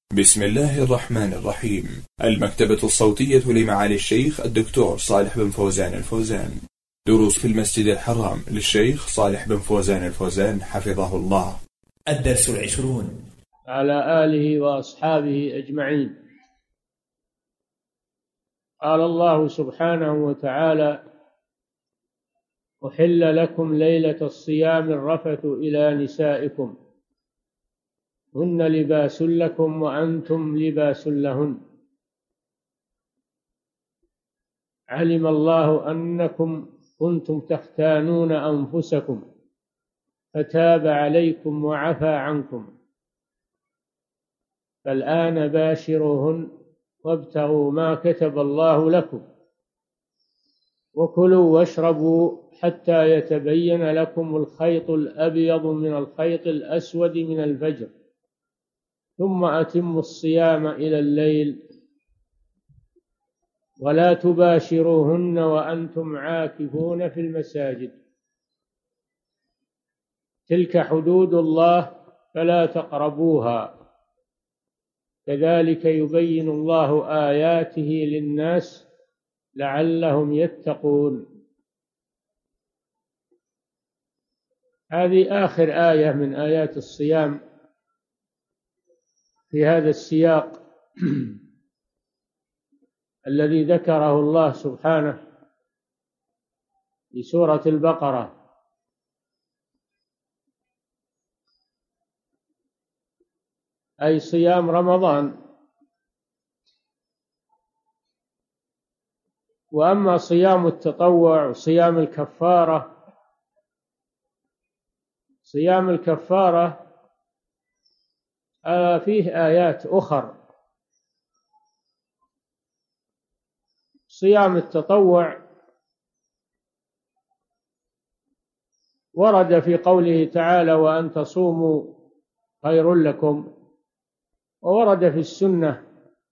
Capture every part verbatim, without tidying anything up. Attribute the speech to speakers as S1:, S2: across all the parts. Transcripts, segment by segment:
S1: بسم الله الرحمن الرحيم. المكتبة الصوتية لمعالي الشيخ الدكتور صالح بن فوزان الفوزان. دروس في المسجد الحرام للشيخ صالح بن فوزان الفوزان حفظه الله.
S2: الدرس العشرون.
S3: على آله وأصحابه أجمعين. قال الله سبحانه وتعالى: أحل لكم ليلة الصيام الرفث إلى نسائكم هن لباس لكم وأنتم لباس لهن علم الله أنكم كنتم تختانون أنفسكم فتاب عليكم وعفى عنكم فالآن باشروهن وابتغوا ما كتب الله لكم وكلوا واشربوا حتى يتبين لكم الخيط الأبيض من الخيط الأسود من الفجر ثم أتموا الصيام إلى الليل ولا تباشروهن وأنتم عاكفون في المساجد تلك حدود الله فلا تقربوها كذلك يبين الله آياته للناس لعلهم يتقون. هذه آخر آية من آيات الصيام في هذا السياق الذي ذكره الله سبحانه في سورة البقرة. أي صيام رمضان. وأما صيام التطوع وصيام الكفارة، صيام الكفارة آه فيه آيات أخر. صيام التطوع ورد في قوله تعالى: وأن تصوموا خير لكم، وورد في السنة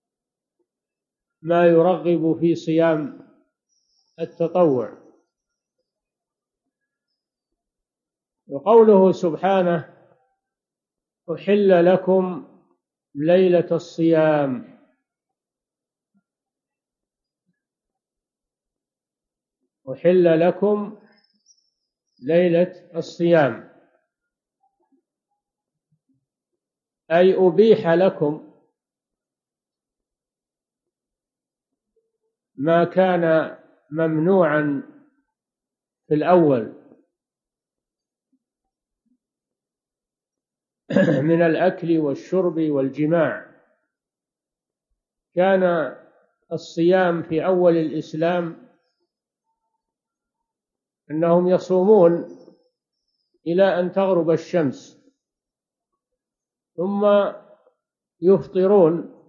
S3: ما يرغب في صيام التطوع. وقوله سبحانه: أحل لكم ليلة الصيام، أحل لكم ليلة الصيام أي أبيح لكم ما كان ممنوعا في الأول من الأكل والشرب والجماع. كان الصيام في أول الإسلام أنهم يصومون إلى أن تغرب الشمس ثم يفطرون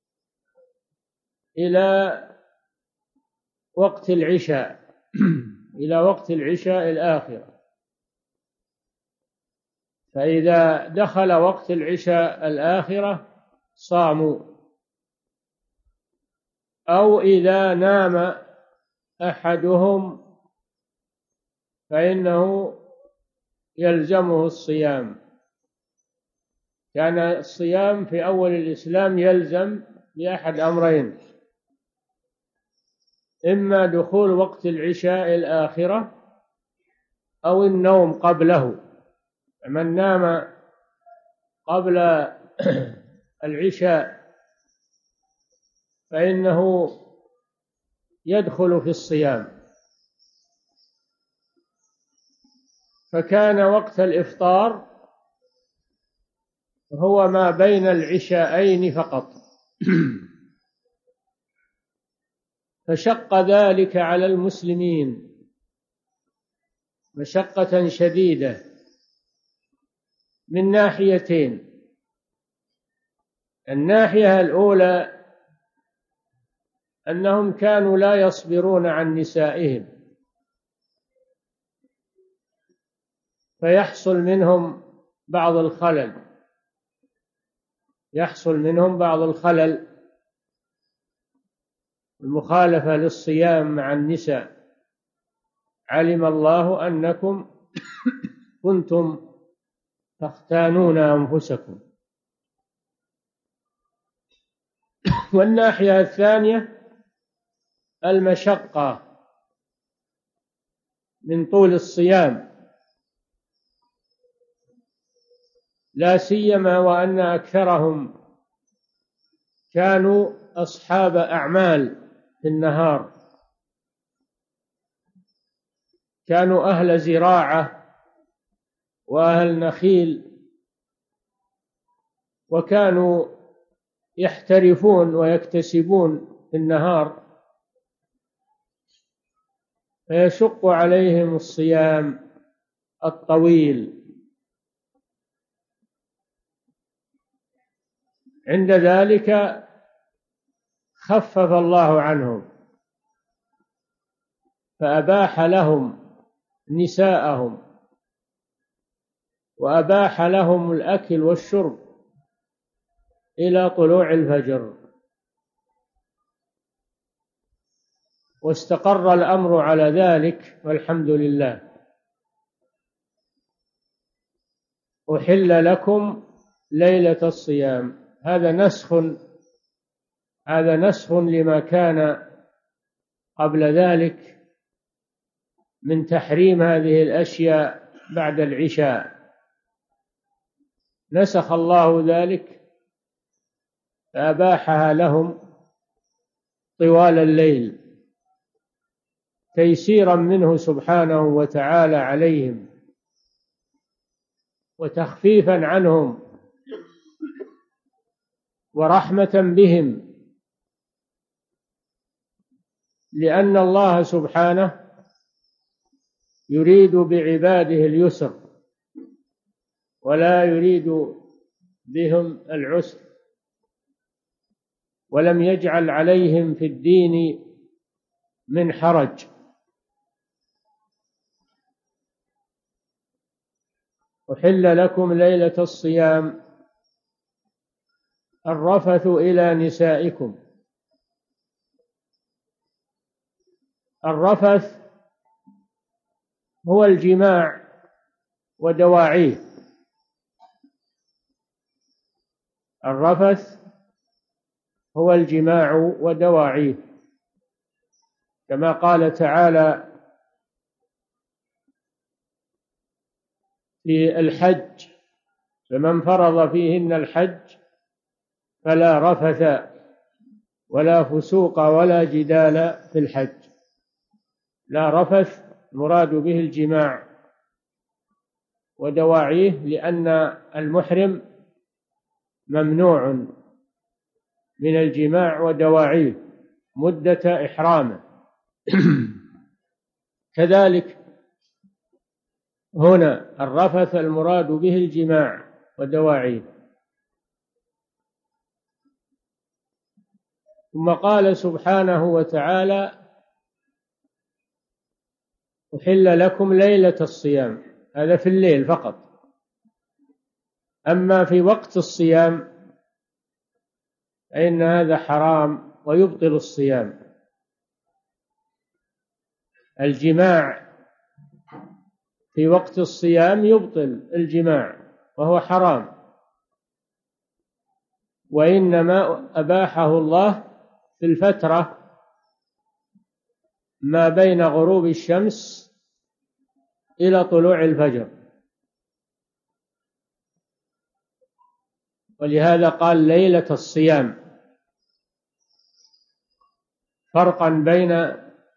S3: إلى وقت العشاء إلى وقت العشاء الآخرة. فإذا دخل وقت العشاء الآخرة صاموا، أو إذا نام أحدهم فإنه يلزمه الصيام. كان الصيام في أول الإسلام يلزم بأحد أمرين: إما دخول وقت العشاء الآخرة أو النوم قبله. من نام قبل العشاء فإنه يدخل في الصيام. فكان وقت الإفطار هو ما بين العشاءين فقط فشق ذلك على المسلمين مشقة شديدة من ناحيتين. الناحية الأولى أنهم كانوا لا يصبرون عن نسائهم فيحصل منهم بعض الخلل يحصل منهم بعض الخلل المخالفة للصيام مع النساء. علم الله أنكم كنتم تختانون أنفسكم والناحية الثانية المشقة من طول الصيام، لا سيما وأن أكثرهم كانوا أصحاب أعمال في النهار، كانوا أهل زراعة وأهل نخيل، وكانوا يحترفون ويكتسبون في النهار، فيشق عليهم الصيام الطويل. عند ذلك خفف الله عنهم فأباح لهم نساءهم وأباح لهم الأكل والشرب إلى طلوع الفجر، واستقر الأمر على ذلك والحمد لله. أحل لكم ليلة الصيام، هذا نسخ هذا نسخ لما كان قبل ذلك من تحريم هذه الأشياء بعد العشاء، نسخ الله ذلك فأباحها لهم طوال الليل تيسيرا منه سبحانه وتعالى عليهم وتخفيفا عنهم ورحمة بهم، لأن الله سبحانه يريد بعباده اليسر ولا يريد بهم العسر، ولم يجعل عليهم في الدين من حرج. أحل لكم ليلة الصيام الرفث إلى نسائكم. الرفث هو الجماع ودواعيه. الرفث هو الجماع ودواعيه، كما قال تعالى في الحج: فمن فرض فيهن الحج فلا رفث ولا فسوق ولا جدال في الحج. لا رفث مراد به الجماع ودواعيه، لأن المحرم ممنوع من الجماع ودواعيه مدة إحرامه. كذلك هنا الرفث المراد به الجماع ودواعيه. ثم قال سبحانه وتعالى: أحل لكم ليلة الصيام، هذا في الليل فقط. أما في وقت الصيام فإن هذا حرام ويبطل الصيام. الجماع في وقت الصيام يبطل الجماع وهو حرام، وإنما أباحه الله في الفترة ما بين غروب الشمس إلى طلوع الفجر، ولهذا قال ليلة الصيام، فرقا بين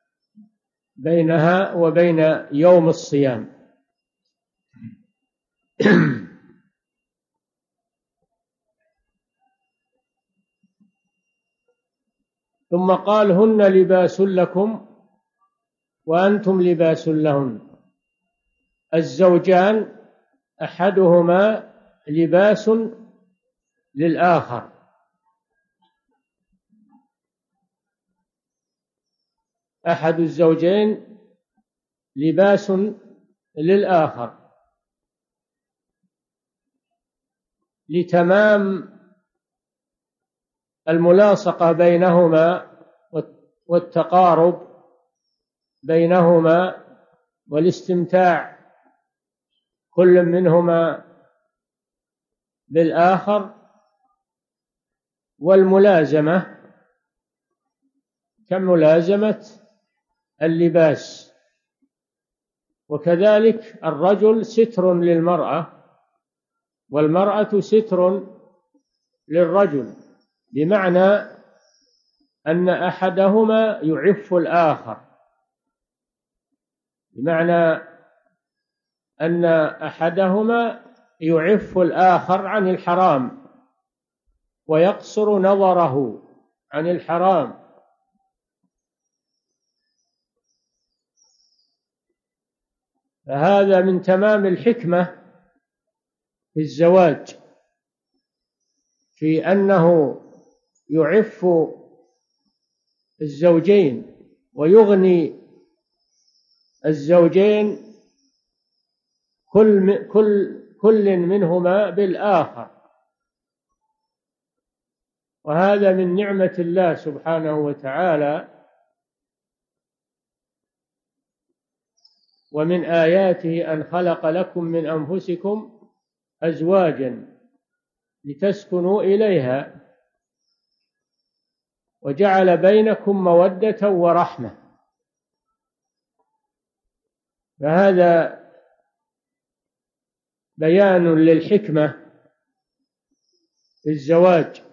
S3: بينها وبين يوم الصيام. ثم قال: هن لباس لكم وأنتم لباس لهن. الزوجان أحدهما لباس للآخر، أحد الزوجين لباس للآخر لتمام الملاصقة بينهما والتقارب بينهما والاستمتاع كل منهما بالآخر والملازمة كملازمة اللباس. وكذلك الرجل ستر للمرأة، والمرأة ستر للرجل، بمعنى أن أحدهما يعف الآخر، بمعنى أن أحدهما يعف الآخر عن الحرام ويقصر نظره عن الحرام. فهذا من تمام الحكمة في الزواج، في أنه يعف الزوجين ويغني الزوجين كل كل كل منهما بالآخر، وهذا من نعمة الله سبحانه وتعالى، ومن آياته أن خلق لكم من أنفسكم أزواجا لتسكنوا إليها وجعل بينكم مودة ورحمة. فهذا بيان للحكمة في الزواج.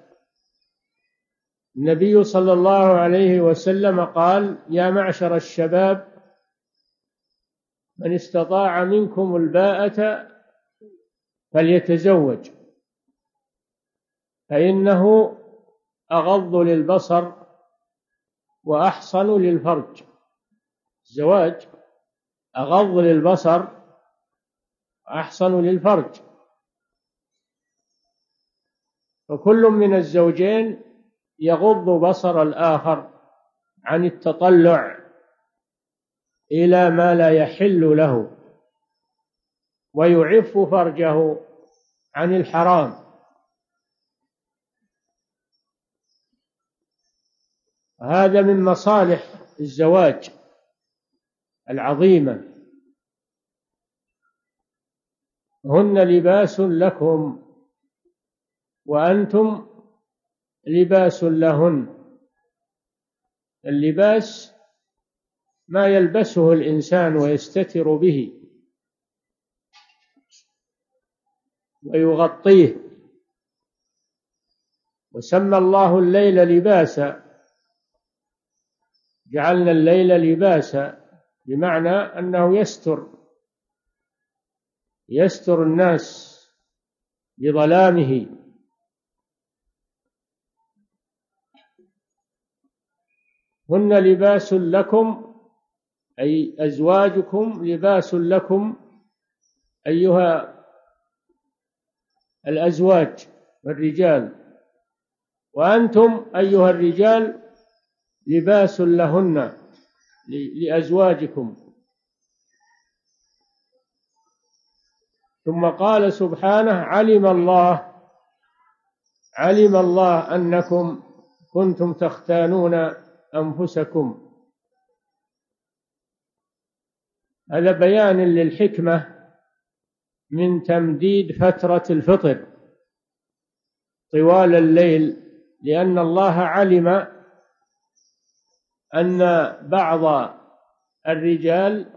S3: النبي صلى الله عليه وسلم قال: يا معشر الشباب من استطاع منكم الباءة فليتزوج، فإنه أغض للبصر وأحصن للفرج. الزواج أغض للبصر وأحصن للفرج، فكل من الزوجين يغض بصر الآخر عن التطلع إلى ما لا يحل له، ويعف فرجه عن الحرام. هذا من مصالح الزواج العظيمة. هن لباس لكم وأنتم لباس لهن. اللباس ما يلبسه الإنسان ويستتر به ويغطيه، وسمى الله الليل لباسا، جعلنا الليل لباسا، بمعنى أنه يستر يستر الناس بظلامه. هن لباس لكم أي أزواجكم لباس لكم أيها الأزواج والرجال، وأنتم أيها الرجال لباس لهن لأزواجكم. ثم قال سبحانه: علم الله علم الله أنكم كنتم تختانون أنفسكم. هذا بيان للحكمة من تمديد فترة الفطر طوال الليل، لأن الله علم أن بعض الرجال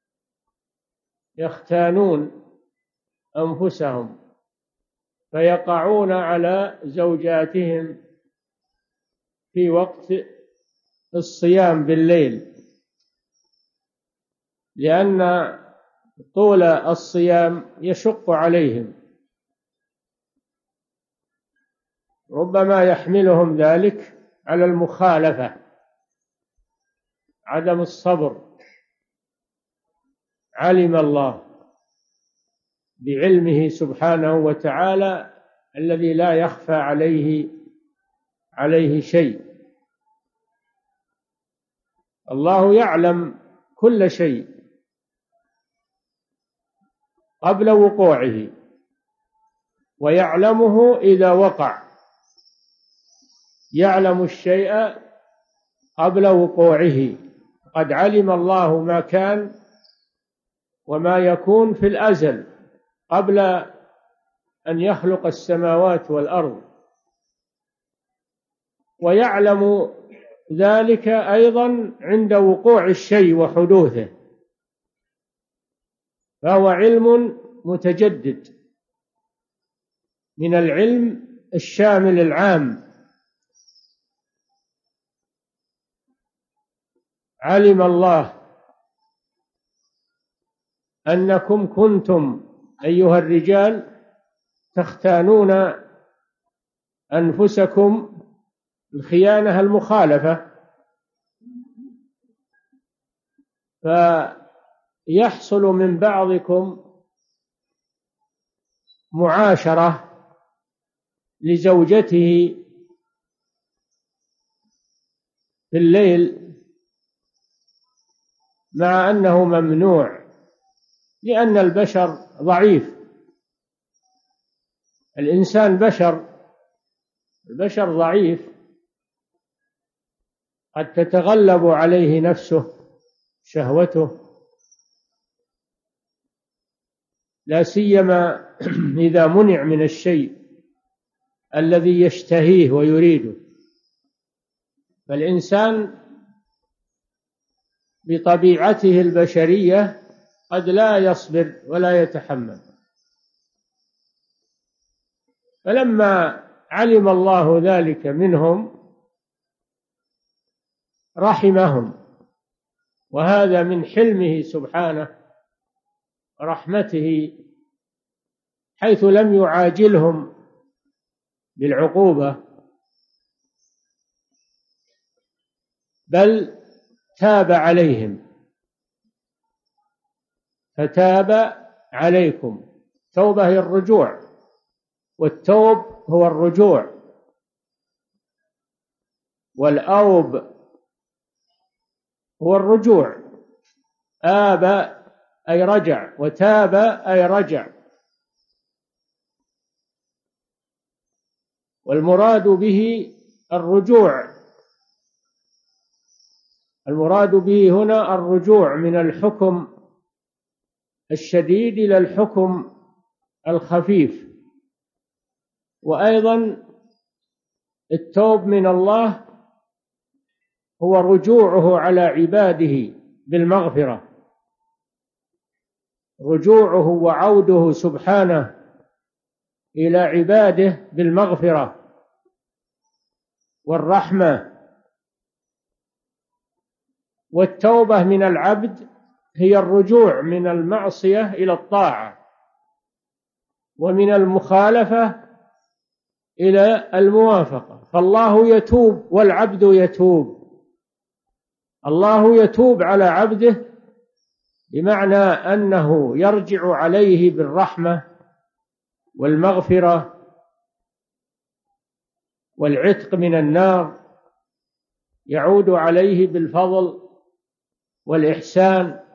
S3: يختانون أنفسهم فيقعون على زوجاتهم في وقت الصيام بالليل، لأن طول الصيام يشق عليهم، ربما يحملهم ذلك على المخالفة، عدم الصبر. علم الله بعلمه سبحانه وتعالى الذي لا يخفى عليه عليه شيء. الله يعلم كل شيء قبل وقوعه، ويعلمه إذا وقع، يعلم الشيء قبل وقوعه. قد علم الله ما كان وما يكون في الأزل قبل أن يخلق السماوات والأرض، ويعلم ذلك أيضا عند وقوع الشيء وحدوثه، فهو علم متجدد من العلم الشامل العام. علم الله أنكم كنتم أيها الرجال تختانون أنفسكم الخيانة المخالفة، فيحصل من بعضكم معاشرة لزوجته في الليل مع أنه ممنوع، لأن البشر ضعيف، الإنسان بشر، البشر ضعيف، قد تتغلب عليه نفسه شهوته، لا سيما إذا منع من الشيء الذي يشتهيه ويريده. فالإنسان بطبيعته البشرية قد لا يصبر ولا يتحمل، فلما علم الله ذلك منهم رحمهم، وهذا من حلمه سبحانه ورحمته، حيث لم يعاجلهم بالعقوبة بل تاب عليهم، فتاب عليكم. توبة هي الرجوع، والتوب هو الرجوع، والأوب هو الرجوع. آب أي رجع، وتاب أي رجع. والمراد به الرجوع، المراد به هنا الرجوع من الحكم الشديد إلى الحكم الخفيف. وأيضا التوب من الله هو رجوعه على عباده بالمغفرة، رجوعه وعوده سبحانه إلى عباده بالمغفرة والرحمة. والتوبة من العبد هي الرجوع من المعصية إلى الطاعة، ومن المخالفة إلى الموافقة. فالله يتوب والعبد يتوب، الله يتوب على عبده بمعنى أنه يرجع عليه بالرحمة والمغفرة والعتق من النار، يعود عليه بالفضل والإحسان.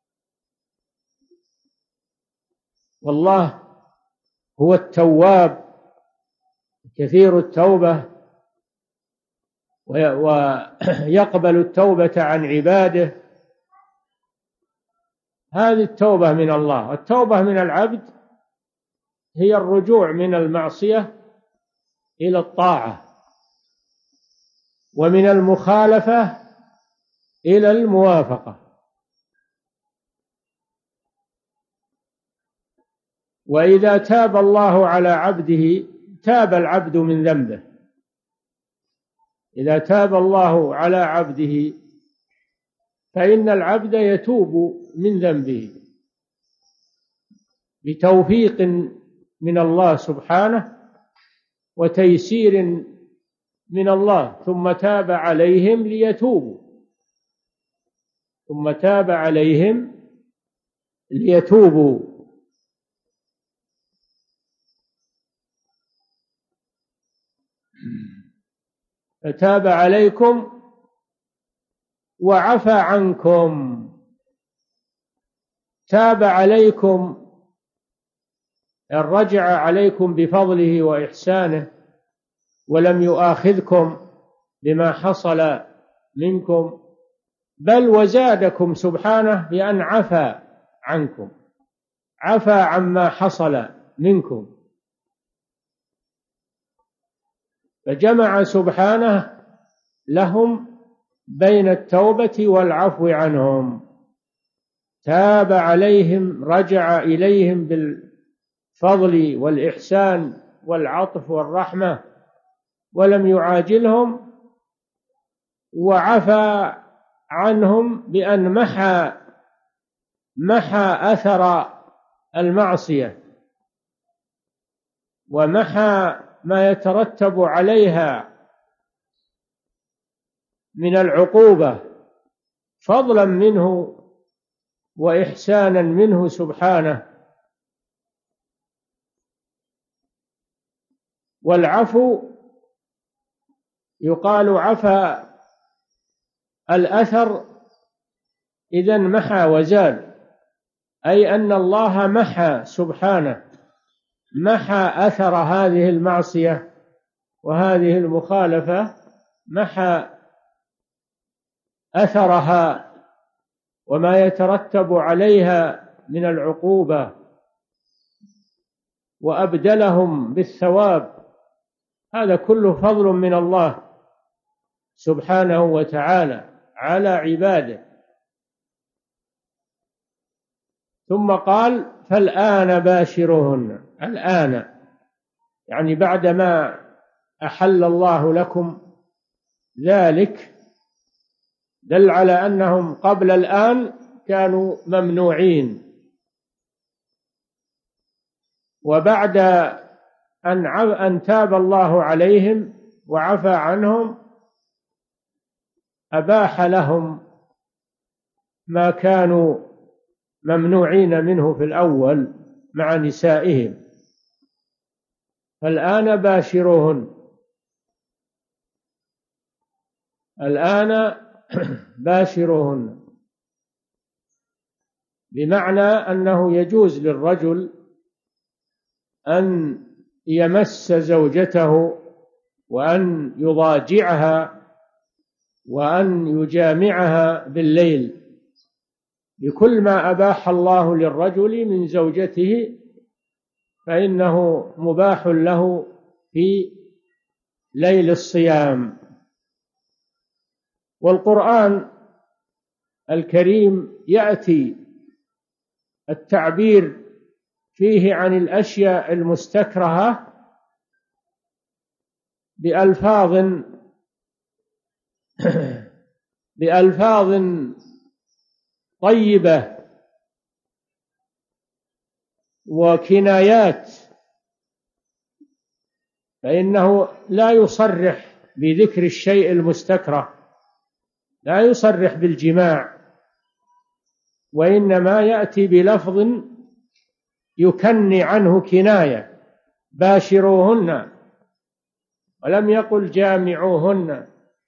S3: والله هو التواب كثير التوبة، ويقبل التوبة عن عباده. هذه التوبة من الله. التوبة من العبد هي الرجوع من المعصية إلى الطاعة، ومن المخالفة إلى الموافقة. وإذا تاب الله على عبده تاب العبد من ذنبه. إذا تاب الله على عبده فإن العبد يتوب من ذنبه بتوفيق من الله سبحانه وتيسير من الله، ثم تاب عليهم ليتوبوا، ثم تاب عليهم ليتوبوا. فتاب عليكم وعفى عنكم. تاب عليكم رجع عليكم بفضله وإحسانه، ولم يؤاخذكم بما حصل منكم، بل وزادكم سبحانه بأن عفى عنكم، عفى عما حصل منكم. فجمع سبحانه لهم بين التوبة والعفو عنهم، تاب عليهم، رجع إليهم بالفضل والإحسان والعطف والرحمة، ولم يعاجلهم، وعفى عنهم بأن محى محى أثر المعصية ومحى ما يترتب عليها من العقوبة، فضلا منه وإحسانا منه سبحانه. والعفو يقال عفى الأثر إذا محى وزال، أي أن الله محى سبحانه، محى أثر هذه المعصية وهذه المخالفة، محى أثرها وما يترتب عليها من العقوبة، وأبدلهم بالثواب. هذا كله فضل من الله سبحانه وتعالى على عباده. ثم قال فالآن باشروهن، الآن يعني بعدما أحل الله لكم ذلك، دل على أنهم قبل الآن كانوا ممنوعين، وبعد أن أن تاب الله عليهم وعفى عنهم أباح لهم ما كانوا ممنوعين منه في الأول مع نسائهم. فالآن باشروهن، الآن باشروهن بمعنى أنه يجوز للرجل أن يمس زوجته وأن يضاجعها وأن يجامعها بالليل بكل ما أباح الله للرجل من زوجته، فإنه مباح له في ليل الصيام. والقرآن الكريم يأتي التعبير فيه عن الأشياء المستكرهة بألفاظ بألفاظ طيبة وكنايات، فإنه لا يصرح بذكر الشيء المستكره، لا يصرح بالجماع، وإنما يأتي بلفظ يكني عنه كناية، باشروهن، ولم يقل جامعوهن.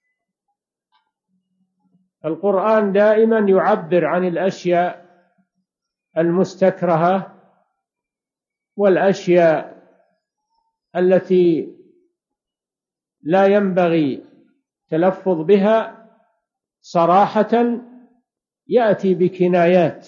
S3: القرآن دائما يعبر عن الأشياء المستكرهة والأشياء التي لا ينبغي التلفظ بها صراحة، يأتي بكنايات.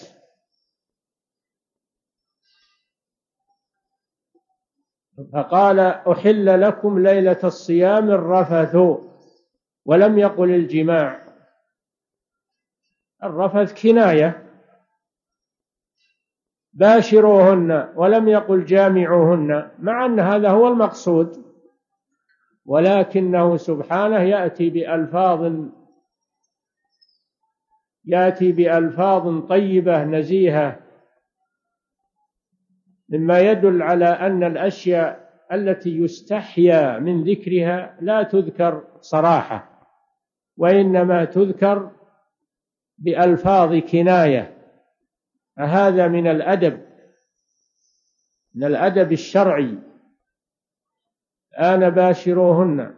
S3: فقال أحل لكم ليلة الصيام الرفث، ولم يقل الجماع. الرفث كناية. باشروهن ولم يقل جامعوهن، مع أن هذا هو المقصود، ولكنه سبحانه يأتي بألفاظ يأتي بألفاظ طيبة نزيهة، مما يدل على أن الأشياء التي يستحيا من ذكرها لا تذكر صراحة، وإنما تذكر بألفاظ كناية. فهذا من الأدب من الأدب الشرعي. الآن باشروهن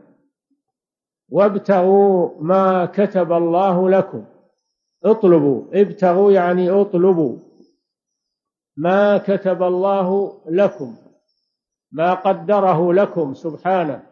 S3: وابتغوا ما كتب الله لكم. اطلبوا، ابتغوا يعني اطلبوا ما كتب الله لكم، ما قدره لكم سبحانه،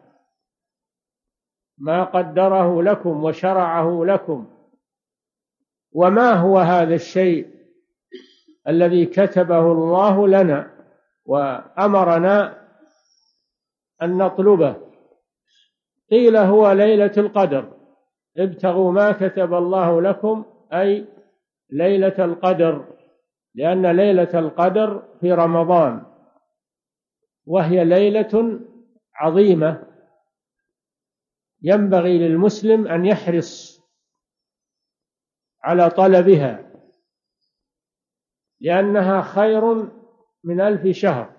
S3: ما قدره لكم وشرعه لكم. وما هو هذا الشيء الذي كتبه الله لنا وأمرنا أن نطلبه؟ قيل هو ليلة القدر، ابتغوا ما كتب الله لكم أي ليلة القدر، لأن ليلة القدر في رمضان، وهي ليلة عظيمة ينبغي للمسلم أن يحرص على طلبها، لأنها خير من ألف شهر.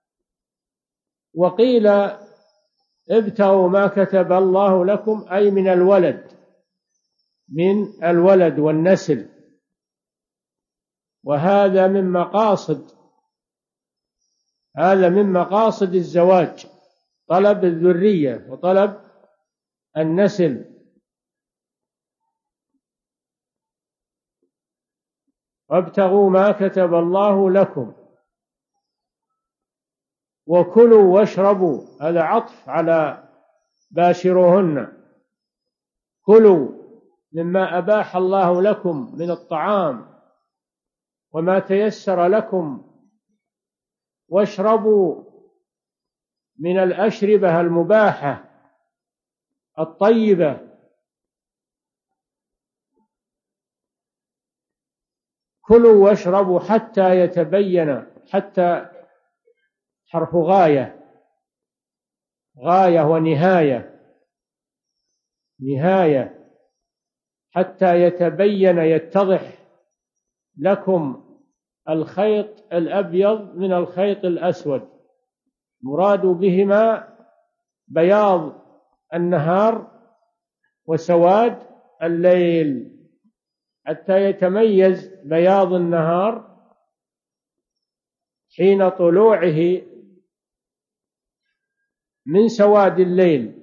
S3: وقيل ابتغوا ما كتب الله لكم أي من الولد، من الولد والنسل، وهذا من مقاصد هذا من مقاصد الزواج، طلب الذرية وطلب النسل. وابتغوا ما كتب الله لكم وكلوا واشربوا، هذا عطف على باشروهن، كلوا مما أباح الله لكم من الطعام وما تيسر لكم، واشربوا من الأشربة المباحة الطيبة. كلوا واشربوا حتى يتبين، حتى حرف غاية، غاية ونهاية، نهاية، حتى يتبين يتضح لكم الخيط الأبيض من الخيط الأسود، مراد بهما بياض النهار وسواد الليل، حتى يتميز بياض النهار حين طلوعه من سواد الليل.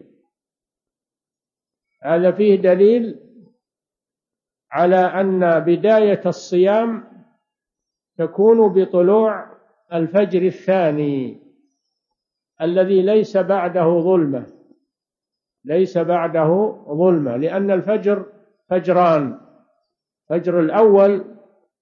S3: هذا فيه دليل على أن بداية الصيام تكون بطلوع الفجر الثاني الذي ليس بعده ظلمة، ليس بعده ظلمة، لأن الفجر فجران، فجر الأول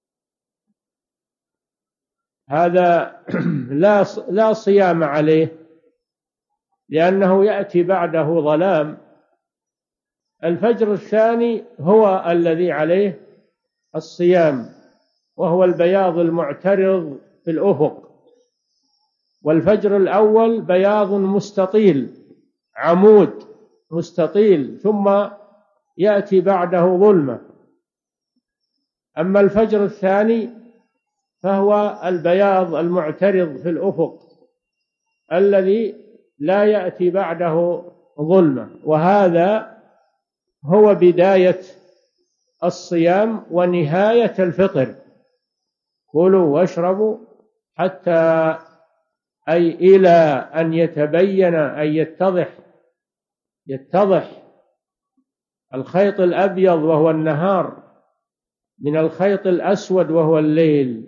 S3: هذا لا لا صيام عليه لأنه يأتي بعده ظلام. الفجر الثاني هو الذي عليه الصيام، وهو البياض المعترض في الأفق. والفجر الأول بياض مستطيل، عمود مستطيل، ثم يأتي بعده ظلمة. أما الفجر الثاني فهو البياض المعترض في الأفق الذي لا يأتي بعده ظلمة، وهذا هو بداية الصيام ونهاية الفطر. كلوا واشربوا حتى أي إلى أن يتبين، أي يتضح يتضح الخيط الأبيض وهو النهار من الخيط الأسود وهو الليل.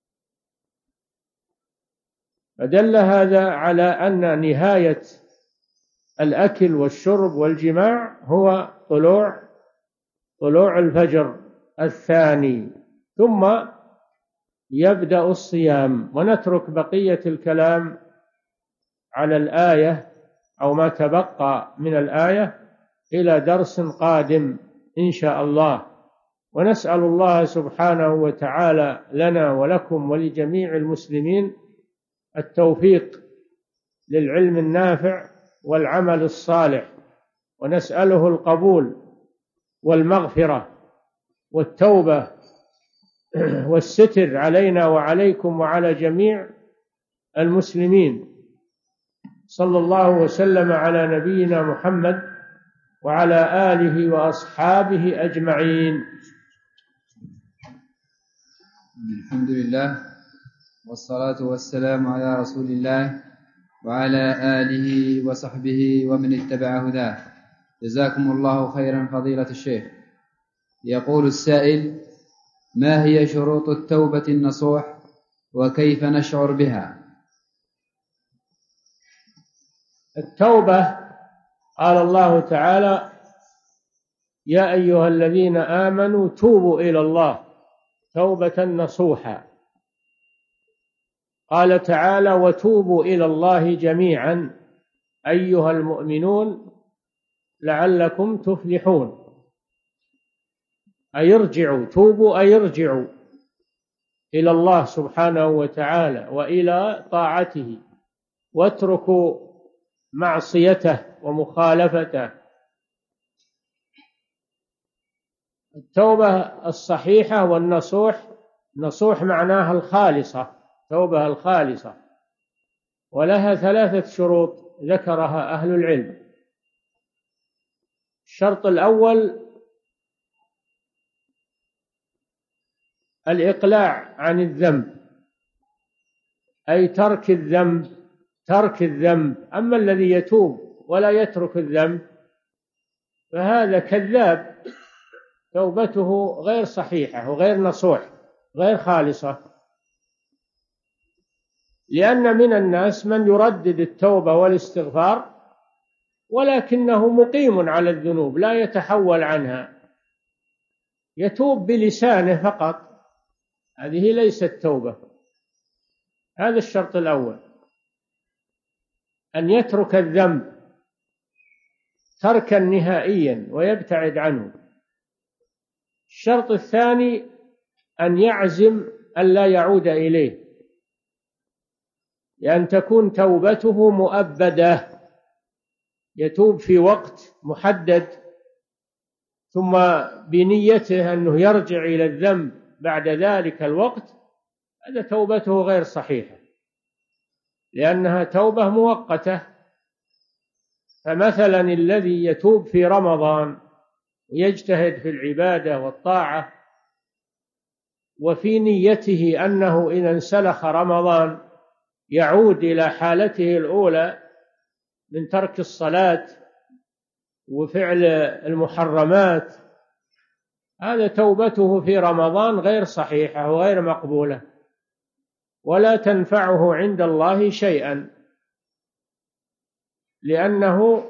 S3: فدل هذا على أن نهاية الأكل والشرب والجماع هو طلوع طلوع الفجر الثاني، ثم يبدأ الصيام. ونترك بقية الكلام على الآية أو ما تبقى من الآية إلى درس قادم إن شاء الله. ونسأل الله سبحانه وتعالى لنا ولكم ولجميع المسلمين التوفيق للعلم النافع والعمل الصالح، ونسأله القبول والمغفرة والتوبة والستر علينا وعليكم وعلى جميع المسلمين. صلى الله وسلم على نبينا محمد وعلى آله وأصحابه أجمعين.
S4: الحمد لله والصلاة والسلام على رسول الله وعلى آله وصحبه ومن اتبع هداه. جزاكم الله خيرا فضيلة الشيخ. يقول السائل: ما هي شروط التوبة النصوح وكيف نشعر بها؟
S3: التوبة قال الله تعالى: يا أيها الذين آمنوا توبوا إلى الله توبة نصوحا. قال تعالى: وتوبوا إلى الله جميعا أيها المؤمنون لعلكم تفلحون. أي ارجعوا، توبوا أي ارجعوا إلى الله سبحانه وتعالى وإلى طاعته، واتركوا معصيته ومخالفته. التوبة الصحيحة والنصوح، نصوح معناها الخالصة، توبة الخالصة، ولها ثلاثة شروط ذكرها أهل العلم. الشرط الأول الإقلاع عن الذنب، أي ترك الذنب، ترك الذنب. أما الذي يتوب ولا يترك الذنب فهذا كذاب، توبته غير صحيحة وغير نصوح، غير خالصة. لأن من الناس من يردد التوبة والاستغفار ولكنه مقيم على الذنوب لا يتحول عنها، يتوب بلسانه فقط، هذه ليست توبة. هذا الشرط الأول، أن يترك الذنب تركا نهائيا ويبتعد عنه. الشرط الثاني أن يعزم أن لا يعود إليه، لأن تكون توبته مؤبدة، يتوب في وقت محدد ثم بنيته أنه يرجع إلى الذنب بعد ذلك الوقت، هذا توبته غير صحيحة لأنها توبة مؤقتة. فمثلا الذي يتوب في رمضان ويجتهد في العبادة والطاعة وفي نيته أنه إذا انسلخ رمضان يعود إلى حالته الأولى من ترك الصلاة وفعل المحرمات، هذا توبته في رمضان غير صحيحة وغير مقبولة ولا تنفعه عند الله شيئا، لأنه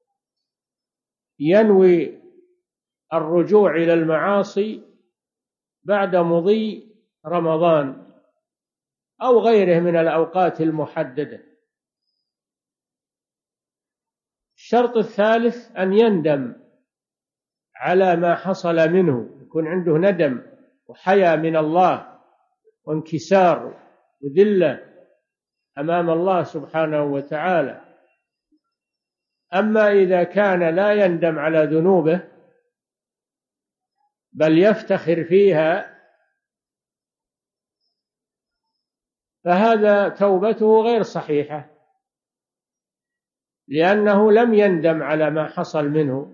S3: ينوي الرجوع إلى المعاصي بعد مضي رمضان أو غيره من الأوقات المحددة. الشرط الثالث أن يندم على ما حصل منه، يكون عنده ندم وحياء من الله وانكسار وذلة أمام الله سبحانه وتعالى. أما إذا كان لا يندم على ذنوبه بل يفتخر فيها فهذا توبته غير صحيحة، لأنه لم يندم على ما حصل منه،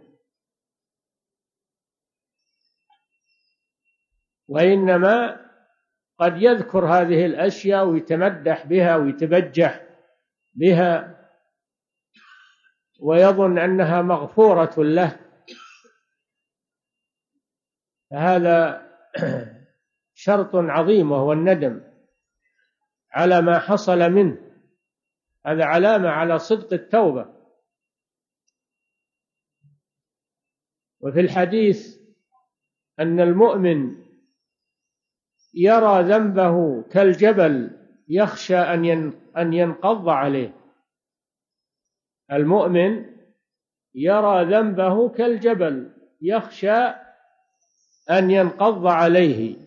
S3: وإنما قد يذكر هذه الأشياء ويتمدح بها ويتبجح بها ويظن أنها مغفورة له، فهذا شرط عظيم وهو الندم على ما حصل منه، هذا علامة على صدق التوبة. وفي الحديث أن المؤمن يرى ذنبه كالجبل يخشى أن ينقض عليه، المؤمن يرى ذنبه كالجبل يخشى أن ينقض عليه،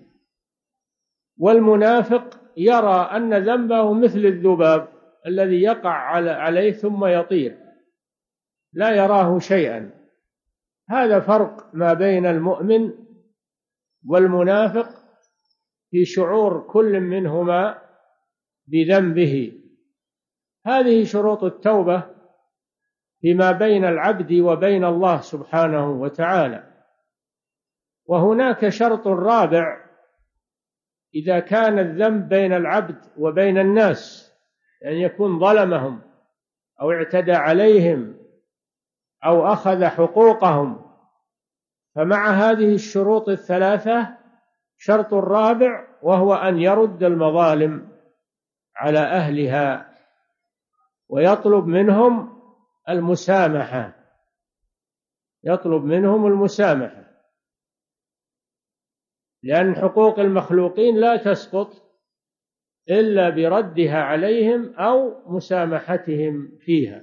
S3: والمنافق يرى أن ذنبه مثل الذباب الذي يقع عليه ثم يطير لا يراه شيئا. هذا فرق ما بين المؤمن والمنافق في شعور كل منهما بذنبه. هذه شروط التوبة فيما بين العبد وبين الله سبحانه وتعالى. وهناك شرط رابع إذا كان الذنب بين العبد وبين الناس، أن يعني يكون ظلمهم أو اعتدى عليهم أو أخذ حقوقهم، فمع هذه الشروط الثلاثة شرط رابع وهو أن يرد المظالم على أهلها ويطلب منهم المسامحة، يطلب منهم المسامحة، لأن حقوق المخلوقين لا تسقط إلا بردها عليهم أو مسامحتهم فيها.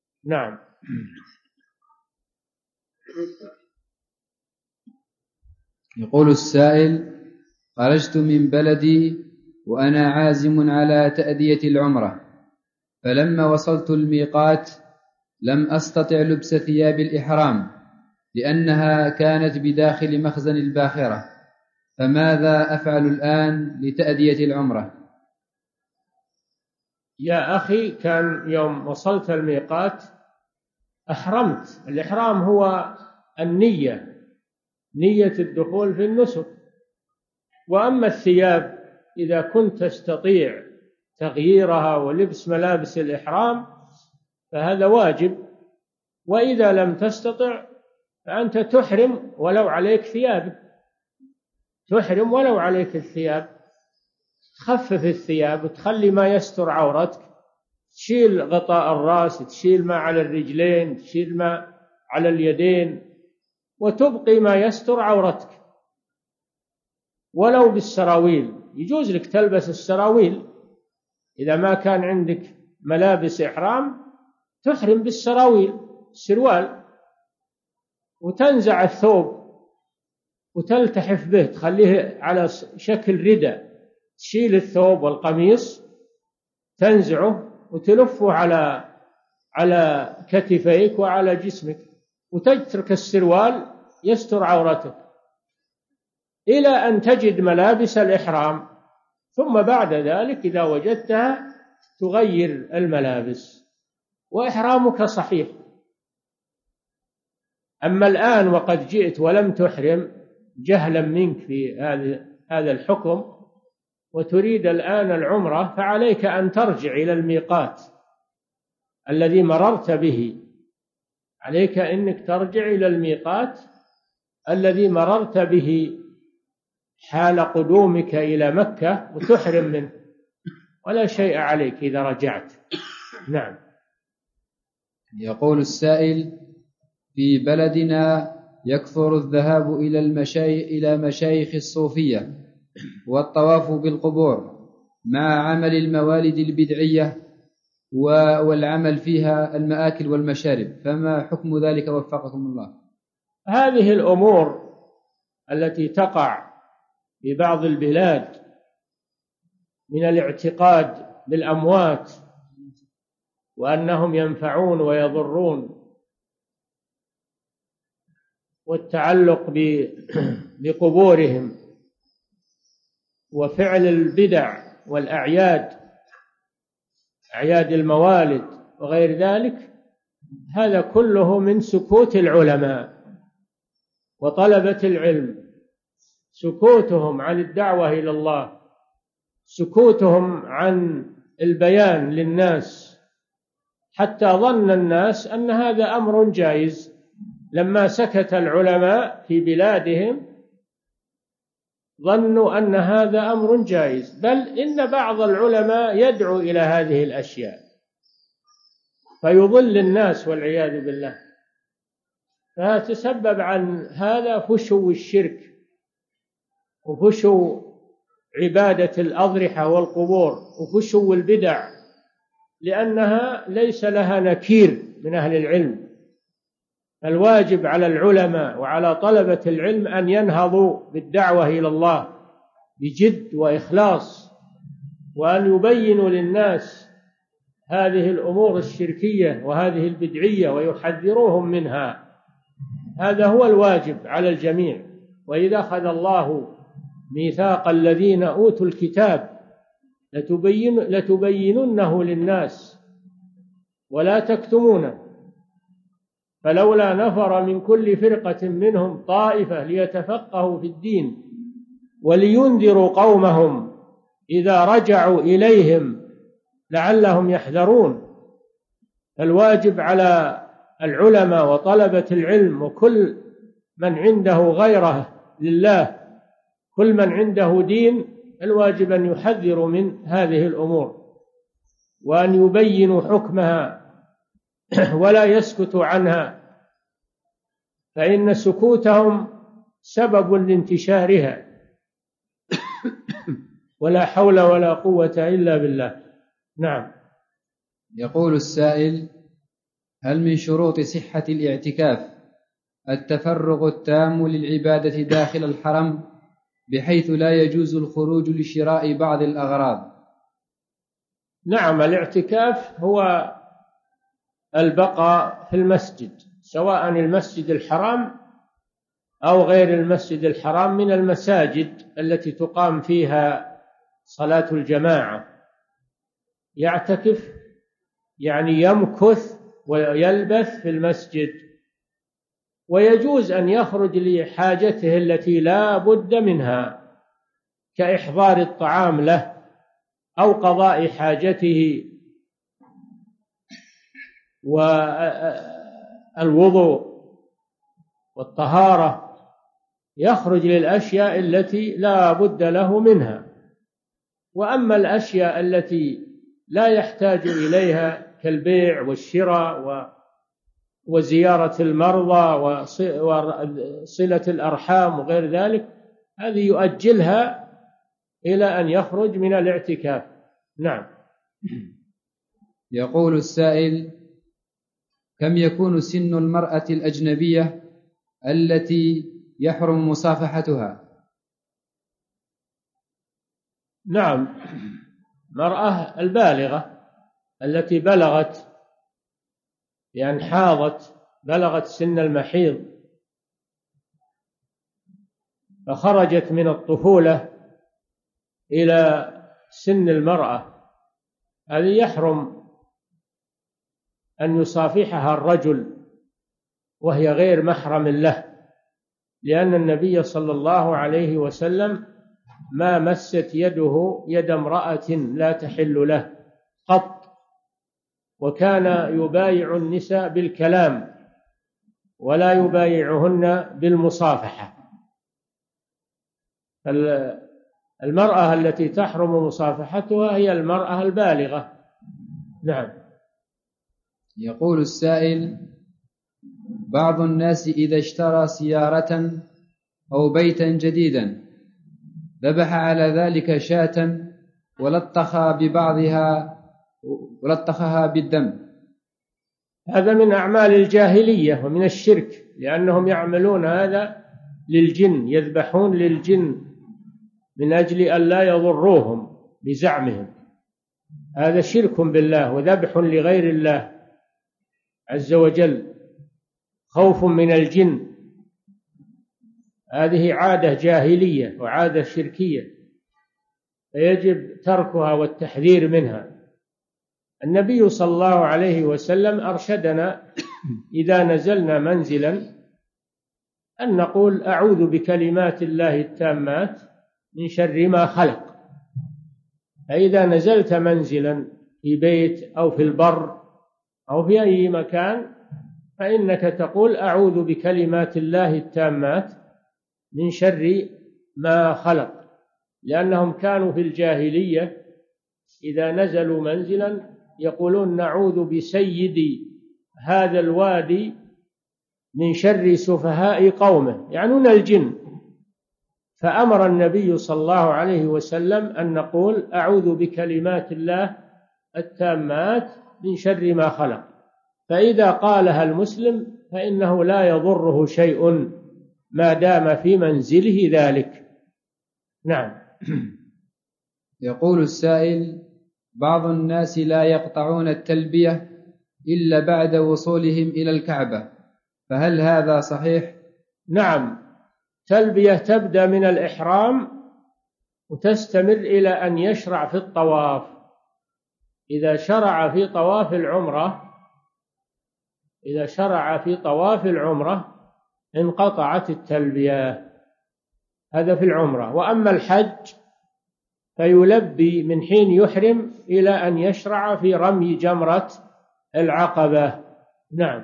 S3: نعم.
S4: يقول السائل: خرجت من بلدي وأنا عازم على تأدية العمرة، فلما وصلت الميقات لم أستطع لبس ثياب الإحرام لأنها كانت بداخل مخزن الباخرة، فماذا أفعل الآن لتأدية العمرة؟
S3: يا أخي، كان يوم وصلت الميقات أحرمت. الإحرام هو النية، نية الدخول في النسك. وأما الثياب إذا كنت تستطيع تغييرها ولبس ملابس الإحرام فهذا واجب، وإذا لم تستطع فأنت تحرم ولو عليك ثياب، تحرم ولو عليك الثياب، تخفف الثياب وتخلي ما يستر عورتك، تشيل غطاء الرأس، تشيل ما على الرجلين، تشيل ما على اليدين، وتبقي ما يستر عورتك. ولو بالسراويل، يجوز لك تلبس السراويل إذا ما كان عندك ملابس إحرام، تحرم بالسراويل، السروال، وتنزع الثوب وتلتحف به، تخليه على شكل رداء، تشيل الثوب والقميص تنزعه وتلفه على على كتفيك وعلى جسمك، وتترك السروال يستر عورتك إلى أن تجد ملابس الإحرام، ثم بعد ذلك إذا وجدتها تغير الملابس وإحرامك صحيح. أما الآن وقد جئت ولم تحرم جهلا منك في هذا الحكم وتريد الآن العمرة، فعليك أن ترجع إلى الميقات الذي مررت به، عليك أنك ترجع إلى الميقات الذي مررت به حال قدومك إلى مكة وتحرم منه، ولا شيء عليك إذا رجعت. نعم.
S4: يقول السائل: في بلدنا يكثر الذهاب إلى المشايخ إلى مشايخ الصوفية والطواف بالقبور مع عمل الموالد البدعية والعمل فيها المآكل والمشارب، فما حكم ذلك وفقكم الله؟
S3: هذه الأمور التي تقع في بعض البلاد من الاعتقاد بالأموات وأنهم ينفعون ويضرون والتعلق بقبورهم وفعل البدع والأعياد، أعياد الموالد وغير ذلك، هذا كله من سكوت العلماء وطلبة العلم، سكوتهم عن الدعوة إلى الله، سكوتهم عن البيان للناس، حتى ظن الناس أن هذا أمر جائز. لما سكت العلماء في بلادهم ظنوا أن هذا أمر جائز، بل إن بعض العلماء يدعو إلى هذه الأشياء فيضل الناس والعياذ بالله، فتسبب عن هذا فشو الشرك وفشو عبادة الأضرحة والقبور وفشو البدع، لأنها ليس لها نكير من أهل العلم. الواجب على العلماء وعلى طلبة العلم أن ينهضوا بالدعوة إلى الله بجد وإخلاص، وأن يبينوا للناس هذه الأمور الشركية وهذه البدعية ويحذروهم منها. هذا هو الواجب على الجميع. وإذا أخذ الله ميثاق الذين أوتوا الكتاب لتبين لتبيننه للناس ولا تكتمونه، فلولا نفر من كل فرقة منهم طائفة ليتفقهوا في الدين ولينذروا قومهم إذا رجعوا إليهم لعلهم يحذرون. الواجب على العلماء وطلبة العلم وكل من عنده غيره لله، كل من عنده دين، الواجب أن يحذروا من هذه الأمور وأن يبينوا حكمها ولا يسكتوا عنها، فإن سكوتهم سبب لانتشارها. ولا حول ولا قوة إلا بالله. نعم.
S4: يقول السائل: هل من شروط صحة الاعتكاف التفرغ التام للعبادة داخل الحرم بحيث لا يجوز الخروج لشراء بعض الأغراض.
S3: نعم، الاعتكاف هو البقاء في المسجد، سواء المسجد الحرام أو غير المسجد الحرام من المساجد التي تقام فيها صلاة الجماعة. يعتكف يعني يمكث ويلبث في المسجد، ويجوز أن يخرج لحاجته التي لا بد منها كإحضار الطعام له أو قضاء حاجته والوضوء والطهارة، يخرج للأشياء التي لا بد له منها. وأما الأشياء التي لا يحتاج إليها كالبيع والشراء وزيارة المرضى وصلة الأرحام وغير ذلك، هذه يؤجلها إلى أن يخرج من الاعتكاف. نعم.
S4: يقول السائل: كم يكون سن المرأة الأجنبية التي يحرم مصافحتها؟
S3: نعم، المرأة البالغة التي بلغت يعني حاضت بلغت سن المحيض فخرجت من الطفولة إلى سن المرأة، هذه يحرم أن يصافحها الرجل وهي غير محرم له، لأن النبي صلى الله عليه وسلم ما مست يده يد امرأة لا تحل له قط، وكان يبايع النساء بالكلام ولا يبايعهن بالمصافحة. المرأة التي تحرم مصافحتها هي المرأة البالغة. نعم.
S4: يقول السائل: بعض الناس إذا اشترى سيارة أو بيتا جديدا ذبح على ذلك شاة ولطخ ببعضها ولطخها بالدم،
S3: هذا من أعمال الجاهلية ومن الشرك، لأنهم يعملون هذا للجن، يذبحون للجن من أجل أن لا يضروهم بزعمهم، هذا شرك بالله وذبح لغير الله عز وجل، خوف من الجن، هذه عادة جاهلية وعادة شركية فيجب تركها والتحذير منها. النبي صلى الله عليه وسلم أرشدنا إذا نزلنا منزلا أن نقول أعوذ بكلمات الله التامات من شر ما خلق. فإذا نزلت منزلا في بيت أو في البر أو في أي مكان فإنك تقول أعوذ بكلمات الله التامات من شر ما خلق، لأنهم كانوا في الجاهلية إذا نزلوا منزلا يقولون نعوذ بسيد هذا الوادي من شر سفهاء قومه، يعنون الجن. فأمر النبي صلى الله عليه وسلم أن نقول أعوذ بكلمات الله التامات من شر ما خلق، فإذا قالها المسلم فإنه لا يضره شيء ما دام في منزله ذلك. نعم.
S4: يقول السائل: بعض الناس لا يقطعون التلبية إلا بعد وصولهم إلى الكعبة، فهل هذا صحيح؟
S3: نعم، تلبية تبدأ من الإحرام وتستمر إلى أن يشرع في الطواف. إذا شرع في طواف العمرة إذا شرع في طواف العمرة انقطعت التلبية، هذا في العمرة. وأما الحج فيلبي من حين يحرم إلى أن يشرع في رمي جمرة العقبة. نعم.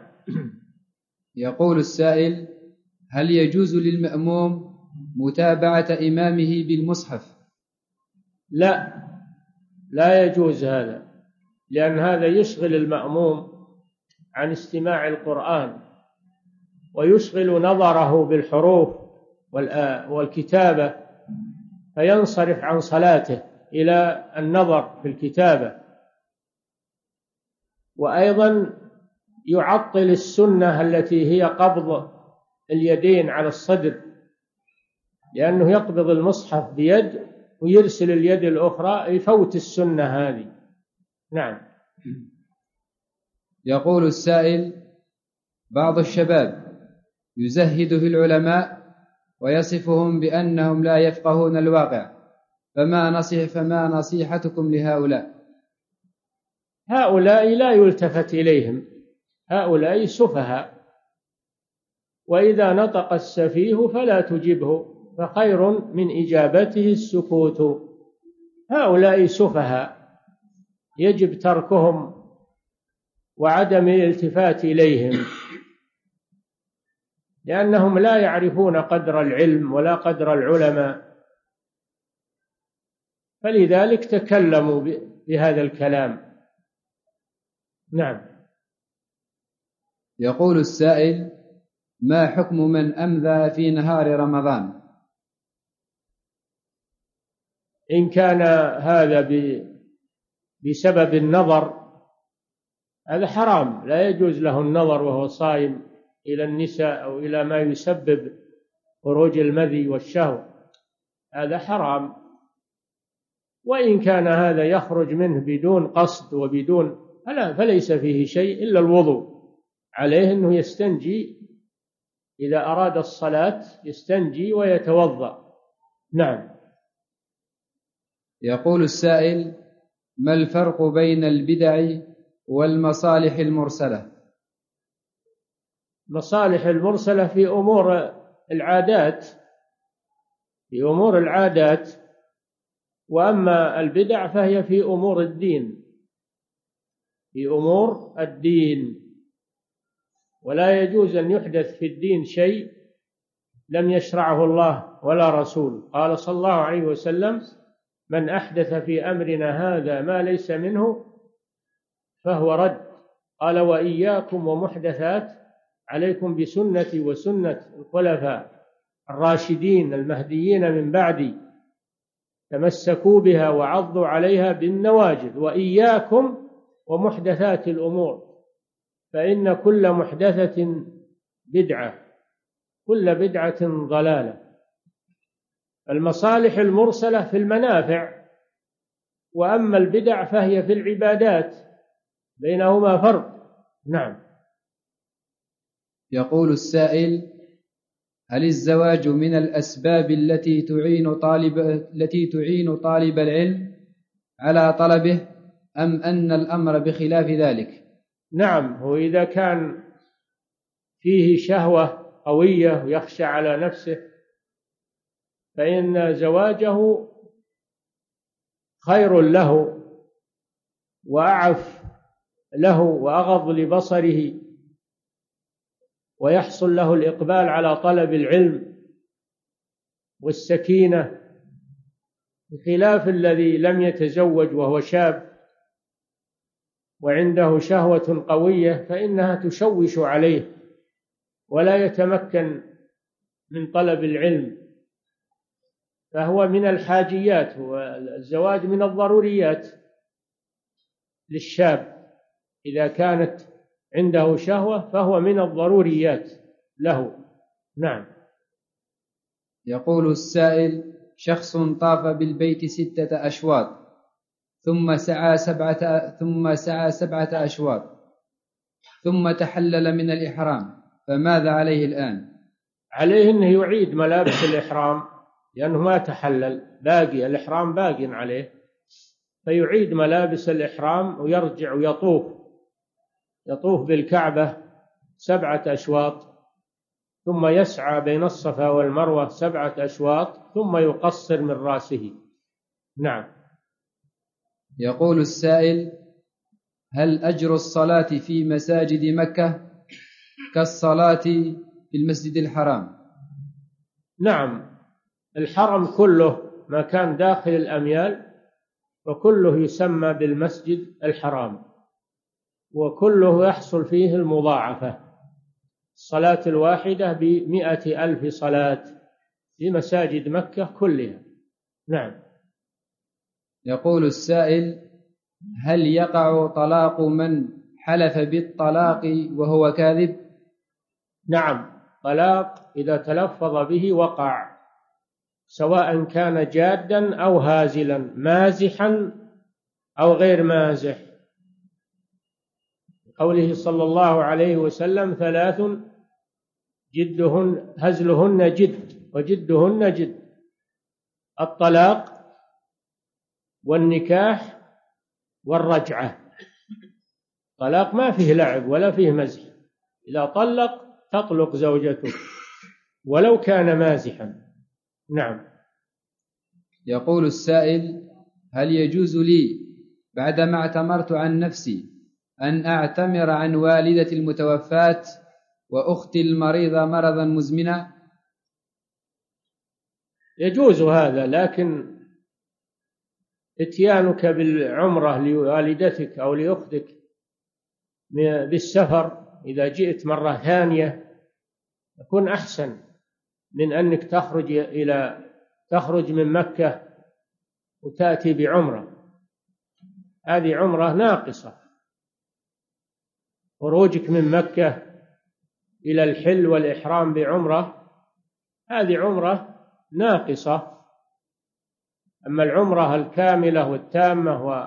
S4: يقول السائل: هل يجوز للمأموم متابعة إمامه بالمصحف؟
S3: لا، لا يجوز هذا، لأن هذا يشغل المأموم عن استماع القرآن ويشغل نظره بالحروف والكتابة فينصرف عن صلاته إلى النظر في الكتابة، وأيضا يعطل السنة التي هي قبض اليدين على الصدر، لأنه يقبض المصحف بيد ويرسل اليد الأخرى، يفوت السنة هذه. نعم.
S4: يقول السائل: بعض الشباب يزهد في العلماء ويصفهم بأنهم لا يفقهون الواقع، فما نصيح فما نصيحتكم لهؤلاء؟
S3: هؤلاء لا يلتفت إليهم، هؤلاء سفهاء، وإذا نطق السفيه فلا تجبه، فخير من إجابته السكوت. هؤلاء سفهاء يجب تركهم وعدم الالتفات إليهم، لأنهم لا يعرفون قدر العلم ولا قدر العلماء، فلذلك تكلموا بهذا الكلام. نعم.
S4: يقول السائل: ما حكم من أمذى في نهار رمضان؟
S3: إن كان هذا بسبب النظر هذا حرام، لا يجوز له النظر وهو صائم إلى النساء أو إلى ما يسبب خروج المذي والشهوة، هذا حرام. وإن كان هذا يخرج منه بدون قصد وبدون فلا فليس فيه شيء إلا الوضوء، عليه أنه يستنجي إذا أراد الصلاة، يستنجي ويتوضأ. نعم.
S4: يقول السائل: ما الفرق بين البدع والمصالح المرسلة؟
S3: مصالح المرسلة في أمور العادات، في أمور العادات، وأما البدع فهي في أمور الدين، في أمور الدين. ولا يجوز أن يحدث في الدين شيء لم يشرعه الله ولا رسول. قال صلى الله عليه وسلم: من أحدث في أمرنا هذا ما ليس منه فهو رد. قال: وإياكم ومحدثات، عليكم بسنتي وسنة الخلفاء الراشدين المهديين من بعدي، تمسكوا بها وعضوا عليها بالنواجذ، وإياكم ومحدثات الأمور، فإن كل محدثة بدعة، كل بدعة ضلالة. المصالح المرسلة في المنافع، وأما البدع فهي في العبادات، بينهما فرق. نعم.
S4: يقول السائل: هل الزواج من الأسباب التي تعين طالب التي تعين طالب العلم على طلبه، أم أن الأمر بخلاف ذلك؟
S3: نعم، هو إذا كان فيه شهوة قوية ويخشى على نفسه فإن زواجه خير له وأعف له وأغض لبصره، ويحصل له الإقبال على طلب العلم والسكينة، بخلاف الذي لم يتزوج وهو شاب وعنده شهوة قوية، فإنها تشوش عليه ولا يتمكن من طلب العلم، فهو من الحاجيات، والزواج من الضروريات للشاب. إذا كانت عنده شهوة فهو من الضروريات له. نعم.
S4: يقول السائل: شخص طاف بالبيت ستة أشواط ثم سعى سبعة ثم سعى سبعة أشواط ثم تحلل من الإحرام، فماذا عليه الآن؟
S3: عليه أنه يعيد ملابس الإحرام، لأنه ما تحلل، باقي الإحرام باقي عليه، فيعيد ملابس الإحرام ويرجع ويطوف يطوف بالكعبة سبعة أشواط، ثم يسعى بين الصفا والمروة سبعة أشواط، ثم يقصر من رأسه. نعم.
S4: يقول السائل: هل أجر الصلاة في مساجد مكة كالصلاة في المسجد الحرام؟
S3: نعم، الحرم كله ما كان داخل الأميال فكله يسمى بالمسجد الحرام، وكله يحصل فيه المضاعفة، الصلاة الواحدة بمئة ألف صلاة في مساجد مكة كلها. نعم.
S4: يقول السائل: هل يقع طلاق من حلف بالطلاق وهو كاذب؟
S3: نعم، طلاق إذا تلفظ به وقع، سواء كان جادا أو هازلا، مازحا أو غير مازح. قوله صلى الله عليه وسلم: ثلاث جدهن هزلهن جد وجدهن جد: الطلاق والنكاح والرجعة. طلاق ما فيه لعب ولا فيه مزح، إذا طلق تطلق زوجته ولو كان مازحا. نعم.
S4: يقول السائل: هل يجوز لي بعدما اعتمرت عن نفسي أن أعتمر عن والدتي المتوفاة وأختي المريضة مرضا مزمنا؟
S3: يجوز هذا، لكن اتيانك بالعمرة لوالدتك أو لأختك بالسفر إذا جئت مرة ثانية يكون أحسن من أنك تخرج إلى تخرج من مكة وتأتي بعمرة. هذه عمرة ناقصة. خروجك من مكة إلى الحل والإحرام بعمرة هذه عمرة ناقصة. أما العمرة الكاملة والتامة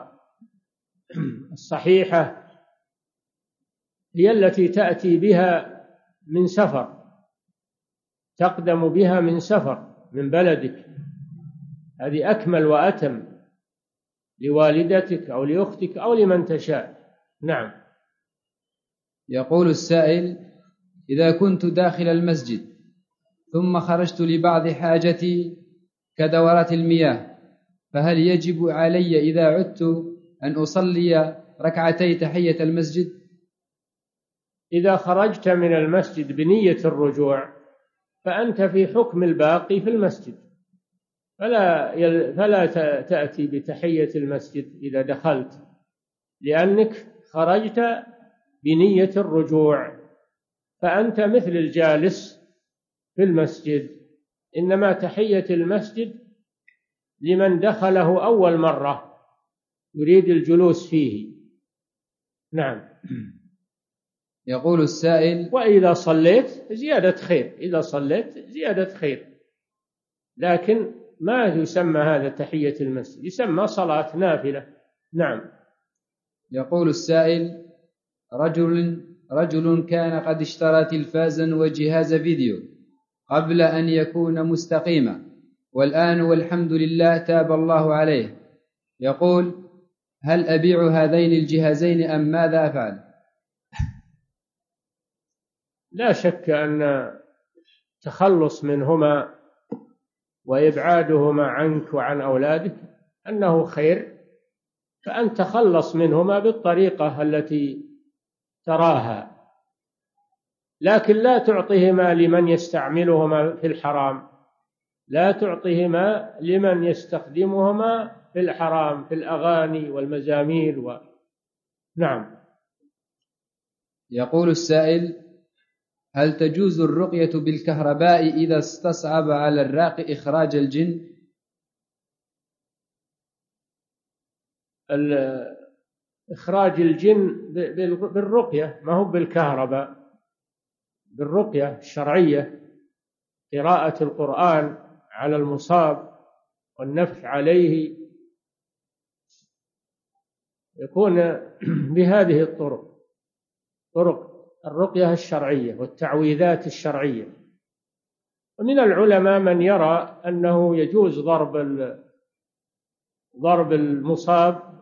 S3: والصحيحة هي التي تأتي بها من سفر، تقدم بها من سفر من بلدك، هذه أكمل وأتم لوالدتك أو لأختك أو لمن تشاء. نعم.
S4: يقول السائل: إذا كنت داخل المسجد ثم خرجت لبعض حاجتي كدورات المياه، فهل يجب علي إذا عدت أن أصلي ركعتي تحية المسجد؟
S3: إذا خرجت من المسجد بنية الرجوع فأنت في حكم الباقي في المسجد، فلا يل... فلا تأتي بتحية المسجد إذا دخلت، لأنك خرجت بنية الرجوع، فأنت مثل الجالس في المسجد. إنما تحية المسجد لمن دخله أول مرة يريد الجلوس فيه. نعم.
S4: يقول السائل:
S3: وإذا صليت زيادة خير، إذا صليت زيادة خير، لكن ما يسمى هذا تحية المسجد، يسمى صلاة نافلة. نعم.
S4: يقول السائل: رجل رجل كان قد اشترى تلفازا وجهاز فيديو قبل أن يكون مستقيما، والآن والحمد لله تاب الله عليه، يقول: هل أبيع هذين الجهازين أم ماذا أفعل؟
S3: لا شك أن التخلص منهما وإبعادهما عنك وعن أولادك أنه خير، فأن تخلص منهما بالطريقة التي تراها، لكن لا تعطيهما لمن يستعملهما في الحرام، لا تعطيهما لمن يستخدمهما في الحرام في الأغاني والمزامير و... نعم.
S4: يقول السائل: هل تجوز الرقية بالكهرباء إذا استصعب على الراقي إخراج الجن؟
S3: إخراج الجن بالرقية، ما هو بالكهرباء، بالرقية الشرعية، قراءة القرآن على المصاب والنفث عليه، يكون بهذه الطرق، طرق الرقية الشرعية والتعويذات الشرعية. ومن العلماء من يرى أنه يجوز ضرب ضرب المصاب،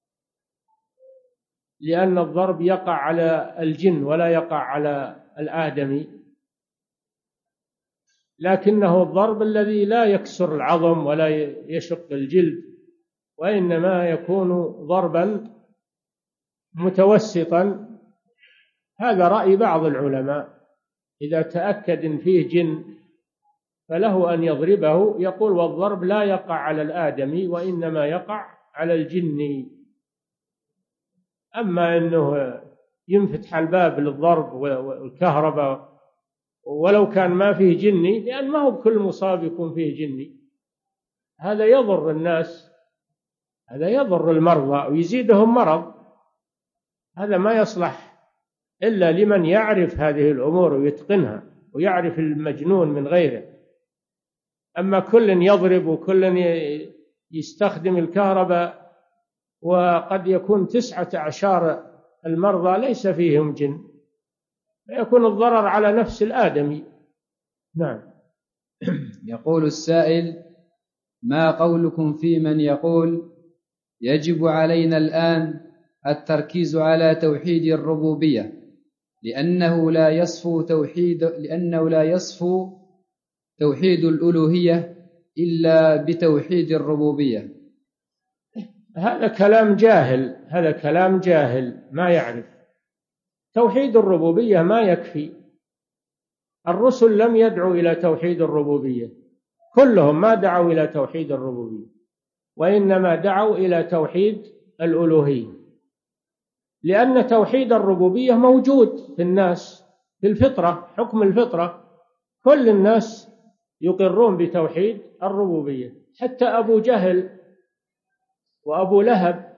S3: لأن الضرب يقع على الجن ولا يقع على الآدمي، لكنه الضرب الذي لا يكسر العظم ولا يشق الجلد، وإنما يكون ضربا متوسطا. هذا رأي بعض العلماء، إذا تأكد إن فيه جن فله أن يضربه، يقول: والضرب لا يقع على الآدمي وإنما يقع على الجن. أما أنه ينفتح الباب للضرب والكهرباء ولو كان ما فيه جني، لأن ما هو كل مصاب يكون فيه جني، هذا يضر الناس، هذا يضر المرضى ويزيدهم مرض، هذا ما يصلح إلا لمن يعرف هذه الأمور ويتقنها ويعرف المجنون من غيره. أما كل يضرب وكل يستخدم الكهرباء، وقد يكون تسعة عشر المرضى ليس فيهم جن، فيكون الضرر على نفس الآدمي. نعم.
S4: يقول السائل: ما قولكم في من يقول يجب علينا الآن التركيز على توحيد الربوبية لأنه لا يصفو توحيد لأنه لا يصفو توحيد الألوهية إلا بتوحيد الربوبية؟
S3: هذا كلام جاهل، هذا كلام جاهل ما يعرف. توحيد الربوبية ما يكفي. الرسل لم يدعوا إلى توحيد الربوبية، كلهم ما دعوا إلى توحيد الربوبية، وإنما دعوا إلى توحيد الألوهية، لأن توحيد الربوبية موجود في الناس في الفطرة، حكم الفطرة، كل الناس يقرون بتوحيد الربوبية، حتى أبو جهل وأبو لهب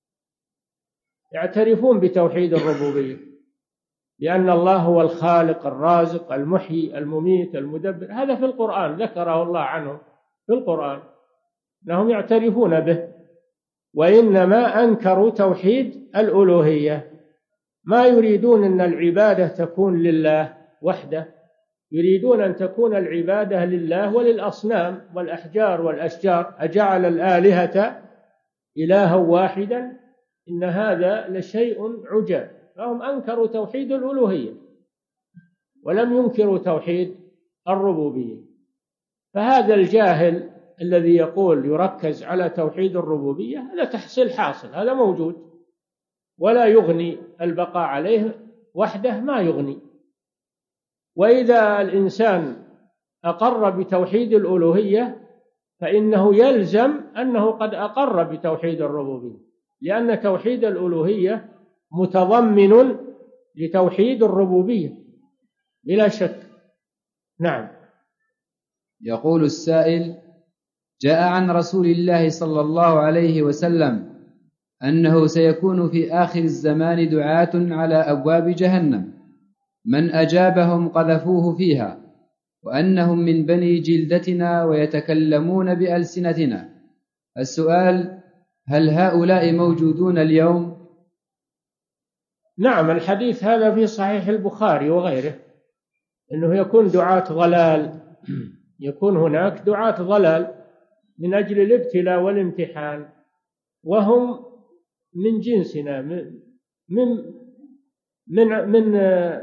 S3: يعترفون بتوحيد الربوبية، لأن الله هو الخالق الرازق المحيي المميت المدبر. هذا في القرآن ذكره الله عنه في القرآن أنهم يعترفون به، وإنما أنكروا توحيد الألوهية، ما يريدون أن العبادة تكون لله وحده، يريدون أن تكون العبادة لله وللأصنام والأحجار والأشجار. أجعل الآلهة إلها واحدا إن هذا لشيء عجاب. فهم أنكروا توحيد الألوهية ولم ينكروا توحيد الربوبية. فهذا الجاهل الذي يقول يركز على توحيد الربوبية هذا تحصيل حاصل، هذا موجود ولا يغني البقاء عليه وحده، ما يغني. وإذا الإنسان أقر بتوحيد الألوهية فإنه يلزم أنه قد أقر بتوحيد الربوبية، لأن توحيد الألوهية متضمن لتوحيد الربوبية بلا شك. نعم.
S4: يقول السائل: جاء عن رسول الله صلى الله عليه وسلم أنه سيكون في آخر الزمان دعاة على أبواب جهنم من أجابهم قذفوه فيها، وأنهم من بني جلدتنا ويتكلمون بألسنتنا. السؤال: هل هؤلاء موجودون اليوم؟
S3: نعم، الحديث هذا في صحيح البخاري وغيره، أنه يكون دعاة ضلال، يكون هناك دعاة ضلال من أجل الابتلاء والامتحان، وهم من جنسنا، من من من, من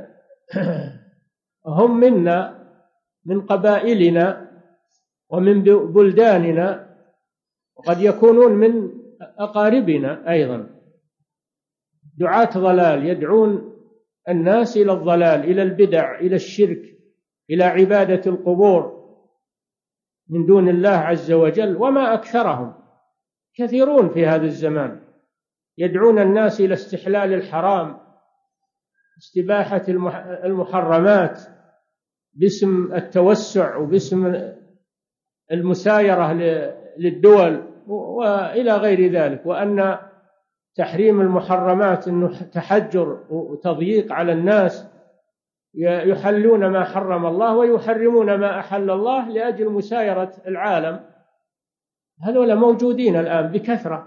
S3: هم منا، من قبائلنا ومن بلداننا، وقد يكونون من أقاربنا أيضا. دعاة ضلال يدعون الناس إلى الضلال، إلى البدع، إلى الشرك، إلى عبادة القبور من دون الله عز وجل. وما أكثرهم، كثيرون في هذا الزمان يدعون الناس إلى استحلال الحرام، استباحة المحرمات باسم التوسع وباسم المسايرة للدول وإلى غير ذلك، وأن تحريم المحرمات أنه تحجر وتضييق على الناس، يحلون ما حرم الله ويحرمون ما أحل الله لأجل مسايرة العالم. هذول موجودين الآن بكثرة،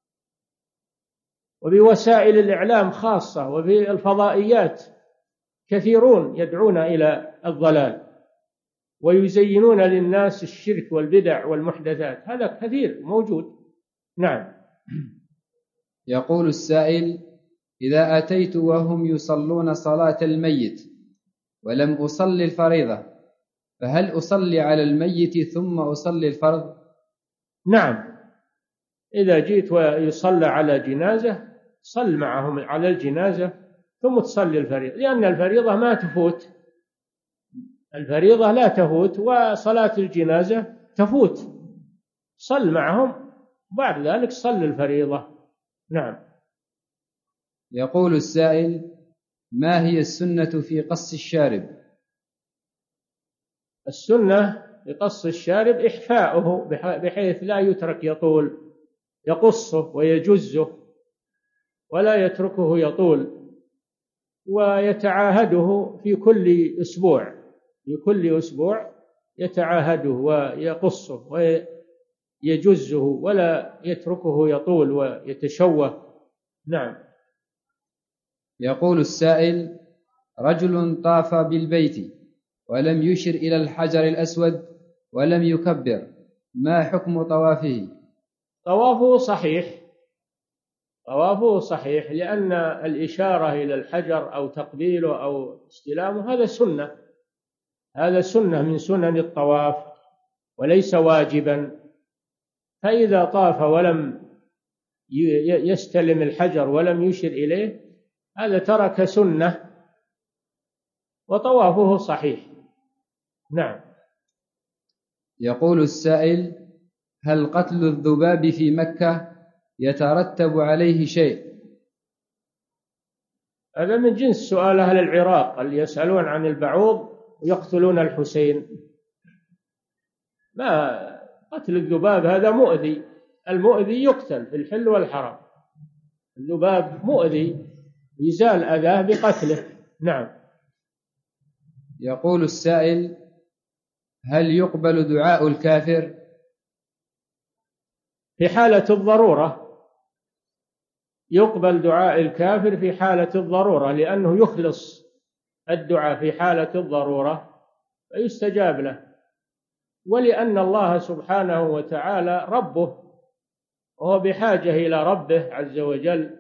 S3: وبوسائل الإعلام خاصة، وفي الفضائيات كثيرون يدعون إلى الضلال ويزينون للناس الشرك والبدع والمحدثات، هذا كثير موجود. نعم.
S4: يقول السائل: إذا أتيت وهم يصلون صلاة الميت ولم أصلي الفريضة، فهل أصلي على الميت ثم أصلي الفرض؟
S3: نعم، إذا جئت ويصلى على جنازة صل معهم على الجنازة ثم تصلي الفريضة، لأن الفريضة ما تفوت، الفريضة لا تفوت، وصلاة الجنازة تفوت. صل معهم بعد ذلك صل الفريضة. نعم.
S4: يقول السائل: ما هي السنة في قص الشارب؟
S3: السنة في قص الشارب إحفاؤه بحيث لا يترك يطول، يقصه ويجزه ولا يتركه يطول، ويتعاهده في كل أسبوع في كل أسبوع يتعاهده ويقصه ويجزه ولا يتركه يطول ويتشوه. نعم.
S4: يقول السائل: رجل طاف بالبيت ولم يشر إلى الحجر الأسود ولم يكبر، ما حكم طوافه؟
S3: طوافه صحيح، طوافه صحيح، لأن الإشارة إلى الحجر أو تقبيله أو استلامه هذا سنة، هذا سنة من سنن الطواف وليس واجبا. فإذا طاف ولم يستلم الحجر ولم يشر إليه هذا ترك سنة وطوافه صحيح. نعم.
S4: يقول السائل: هل قتل الذباب في مكة يترتب عليه شيء؟
S3: هذا من جنس سؤال أهل العراق اللي يسألون عن البعوض ويقتلون الحسين. ما قتل الذباب هذا مؤذي، المؤذي يقتل في الحل والحرام، الذباب مؤذي يزال أذاه بقتله. نعم.
S4: يقول السائل: هل يقبل دعاء الكافر؟
S3: في حالة الضرورة يقبل دعاء الكافر في حالة الضرورة، لأنه يخلص الدعاء في حالة الضرورة فيستجاب له، ولأن الله سبحانه وتعالى ربه وهو بحاجة إلى ربه عز وجل،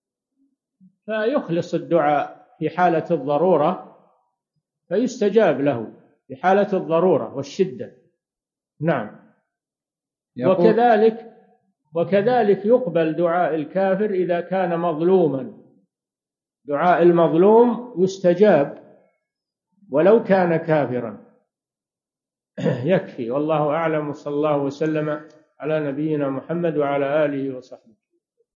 S3: فيخلص الدعاء في حالة الضرورة فيستجاب له في حالة الضرورة والشدة. نعم. وكذلك وكذلك يقبل دعاء الكافر إذا كان مظلوما، دعاء المظلوم يستجاب ولو كان كافرا. يكفي، والله أعلم، وصلى الله وسلم على نبينا محمد وعلى آله وصحبه.